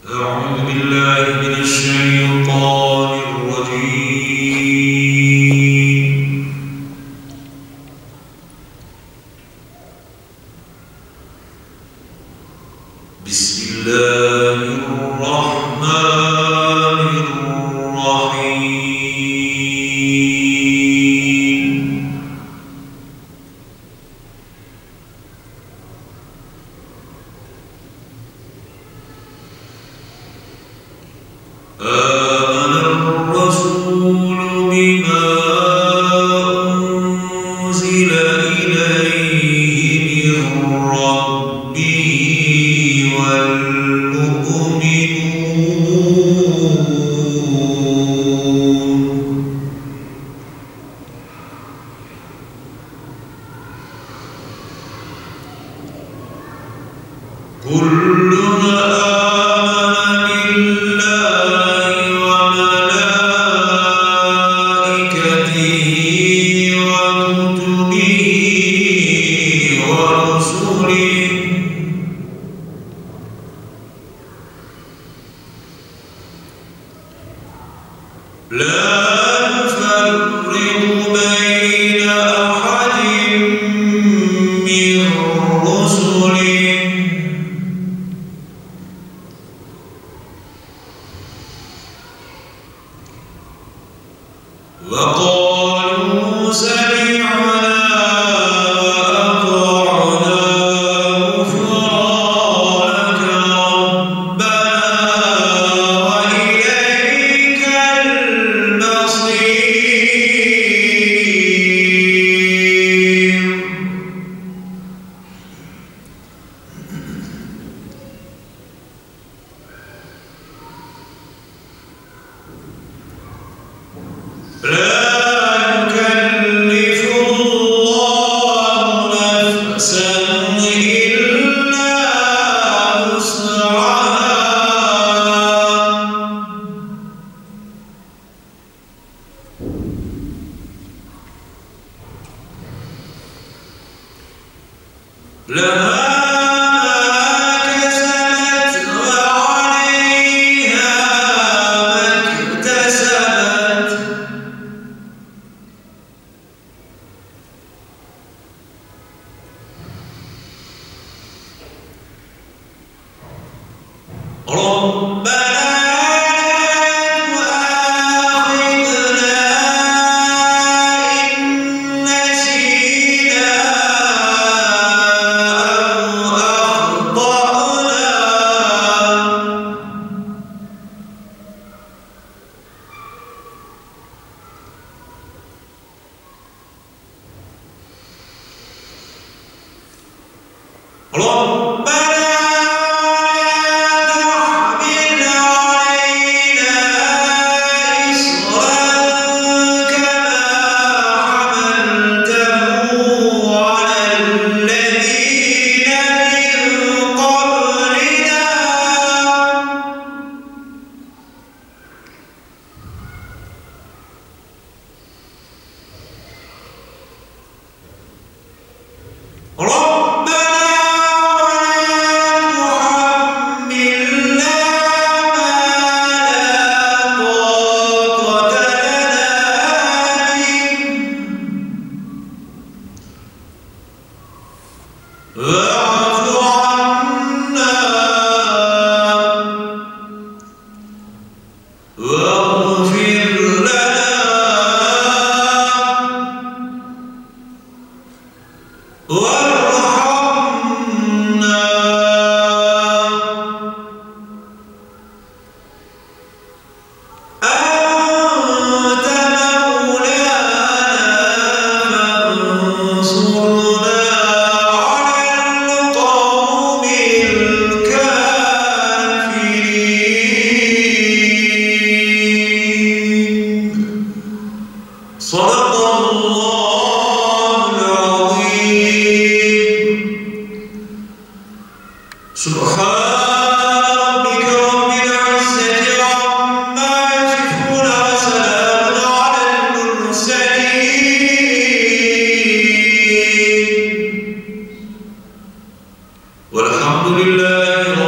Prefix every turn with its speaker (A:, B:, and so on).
A: أعوذ بالله من الشيطان الرجيم. بسم الله الرحمن الرحيم. آمن الرسول بما أنزل إليه من ربه والمؤمنون كلنا لا نفرق بين أحد من رسله وقالوا سمعنا وأطعنا غفرانك ربنا وإليك المصير. لا يكلف الله نفسا إلا وسعها لها ربنا تؤاخذنا إن نسينا أو أخطأنا ربنا واعف عنا واغفر لنا وارحمنا أنت مولانا فانصرنا صدق الله العظيم. سبحان ربك رب العزة عما يصفون وسلام على المرسلين والحمد لله